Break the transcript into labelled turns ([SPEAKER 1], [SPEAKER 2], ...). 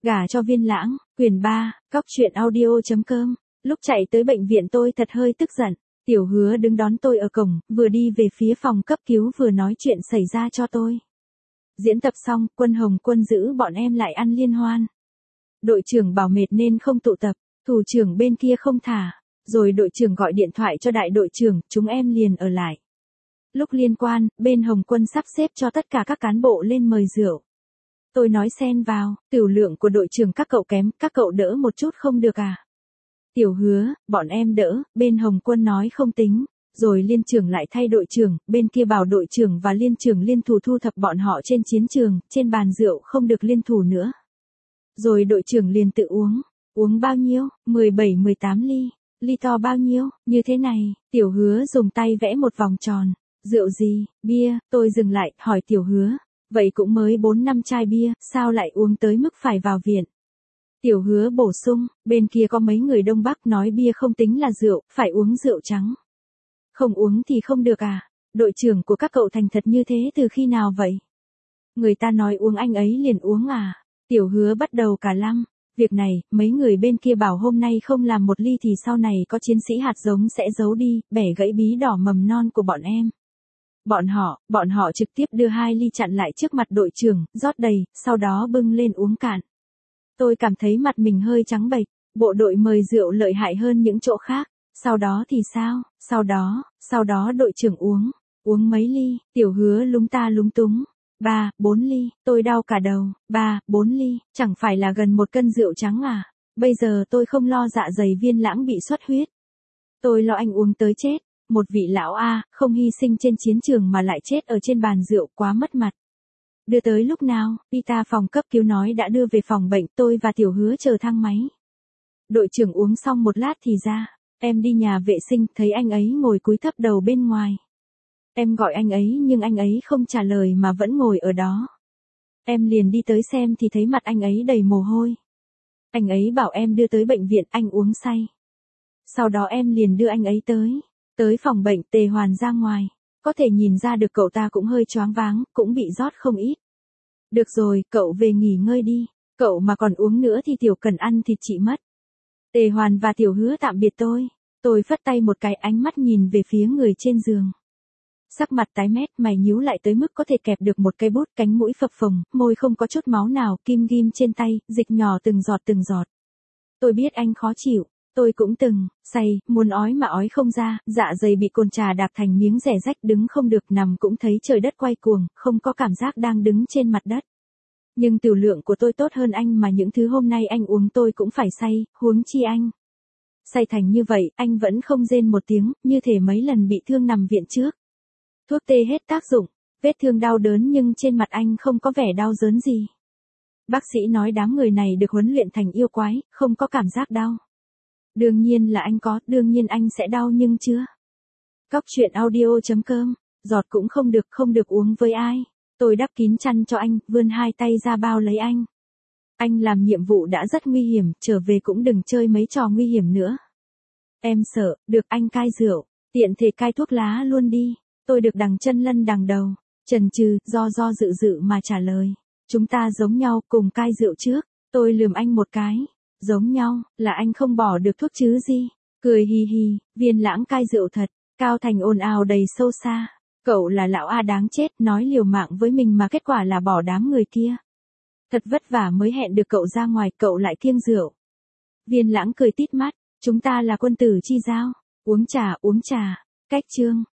[SPEAKER 1] Gả cho Viên Lãng, quyển 3, cóc truyện audio.com. Lúc chạy tới bệnh viện tôi thật hơi tức giận. Tiểu Hứa đứng đón tôi ở cổng, vừa đi về phía phòng cấp cứu vừa nói chuyện xảy ra cho tôi. Diễn tập xong, Quân Hồng Quân giữ bọn em lại ăn liên hoan. Đội trưởng bảo mệt nên không tụ tập, thủ trưởng bên kia không thả. Rồi đội trưởng gọi điện thoại cho đại đội trưởng, chúng em liền ở lại. Lúc liên quan, bên Hồng Quân sắp xếp cho tất cả các cán bộ lên mời rượu. Tôi nói xen vào, tiểu lượng của đội trưởng các cậu kém, các cậu đỡ một chút không được à? Tiểu Hứa, bọn em đỡ, bên Hồng Quân nói không tính. Rồi liên trưởng lại thay đội trưởng, bên kia bảo đội trưởng và liên trưởng liên thủ thu thập bọn họ trên chiến trường, trên bàn rượu không được liên thủ nữa. Rồi đội trưởng liền tự uống. Uống bao nhiêu? 17-18 ly. Ly to bao nhiêu? Như thế này, Tiểu Hứa dùng tay vẽ một vòng tròn. Rượu gì? Bia. Tôi dừng lại, hỏi Tiểu Hứa. Vậy cũng mới 4-5 chai bia, sao lại uống tới mức phải vào viện? Tiểu Hứa bổ sung, bên kia có mấy người Đông Bắc nói bia không tính là rượu, phải uống rượu trắng. Không uống thì không được à? Đội trưởng của các cậu thành thật như thế từ khi nào vậy? Người ta nói uống anh ấy liền uống à? Tiểu Hứa bắt đầu cả lăm. Việc này, mấy người bên kia bảo hôm nay không làm một ly thì sau này có chiến sĩ hạt giống sẽ giấu đi, bẻ gãy bí đỏ mầm non của bọn em. Bọn họ trực tiếp đưa 2 ly chặn lại trước mặt đội trưởng, rót đầy, sau đó bưng lên uống cạn. Tôi cảm thấy mặt mình hơi trắng bệch, bộ đội mời rượu lợi hại hơn những chỗ khác. Sau đó thì sao? Sau đó đội trưởng uống mấy ly, Tiểu Hứa lúng ta lúng túng. 3-4 ly, tôi đau cả đầu, 3-4 ly, chẳng phải là gần 1 cân rượu trắng à? Bây giờ tôi không lo dạ dày Viên Lãng bị xuất huyết. Tôi lo anh uống tới chết, một vị lão A, không hy sinh trên chiến trường mà lại chết ở trên bàn rượu quá mất mặt. Đưa tới lúc nào? Pita phòng cấp cứu nói đã đưa về phòng bệnh, tôi và Tiểu Hứa chờ thang máy. Đội trưởng uống xong một lát thì ra, em đi nhà vệ sinh, thấy anh ấy ngồi cúi thấp đầu bên ngoài. Em gọi anh ấy nhưng anh ấy không trả lời mà vẫn ngồi ở đó. Em liền đi tới xem thì thấy mặt anh ấy đầy mồ hôi. Anh ấy bảo em đưa tới bệnh viện, anh uống say. Sau đó em liền đưa anh ấy tới phòng bệnh. Tề Hoàn ra ngoài, có thể nhìn ra được cậu ta cũng hơi choáng váng, cũng bị rót không ít. Được rồi, cậu về nghỉ ngơi đi, cậu mà còn uống nữa thì Tiểu Cần ăn thịt chị mất. Tề Hoàn và Tiểu Hứa tạm biệt tôi phất tay một cái, ánh mắt nhìn về phía người trên giường. Sắc mặt tái mét, mày nhíu lại tới mức có thể kẹp được một cây bút, cánh mũi phập phồng, môi không có chút máu nào, kim ghim trên tay, dịch nhỏ từng giọt. Tôi biết anh khó chịu, tôi cũng từng say, muốn ói mà ói không ra, dạ dày bị cồn trà đạp thành miếng rẻ rách, đứng không được, nằm cũng thấy trời đất quay cuồng, không có cảm giác đang đứng trên mặt đất. Nhưng tiểu lượng của tôi tốt hơn anh mà những thứ hôm nay anh uống tôi cũng phải say, huống chi anh. Say thành như vậy, anh vẫn không rên một tiếng, như thể mấy lần bị thương nằm viện trước. Thuốc tê hết tác dụng, vết thương đau đớn nhưng trên mặt anh không có vẻ đau đớn gì. Bác sĩ nói đám người này được huấn luyện thành yêu quái, không có cảm giác đau. Đương nhiên là anh có, đương nhiên anh sẽ đau nhưng chưa. Cóc truyện audio.com, giọt cũng không được uống với ai. Tôi đắp kín chăn cho anh, vươn 2 tay ra bao lấy anh. Anh làm nhiệm vụ đã rất nguy hiểm, trở về cũng đừng chơi mấy trò nguy hiểm nữa. Em sợ, được anh cai rượu, tiện thể cai thuốc lá luôn đi. Tôi được đằng chân lân đằng đầu, chần chừ, do dự mà trả lời. Chúng ta giống nhau, cùng cai rượu trước. Tôi lườm anh một cái. Giống nhau, là anh không bỏ được thuốc chứ gì. Cười hì hì, Viên Lãng cai rượu thật. Cao Thành ồn ào đầy sâu xa. Cậu là lão A đáng chết, nói liều mạng với mình mà kết quả là bỏ đám người kia. Thật vất vả mới hẹn được cậu ra ngoài, cậu lại kiêng rượu. Viên Lãng cười tít mắt, chúng ta là quân tử chi giao. Uống trà. Cách chương.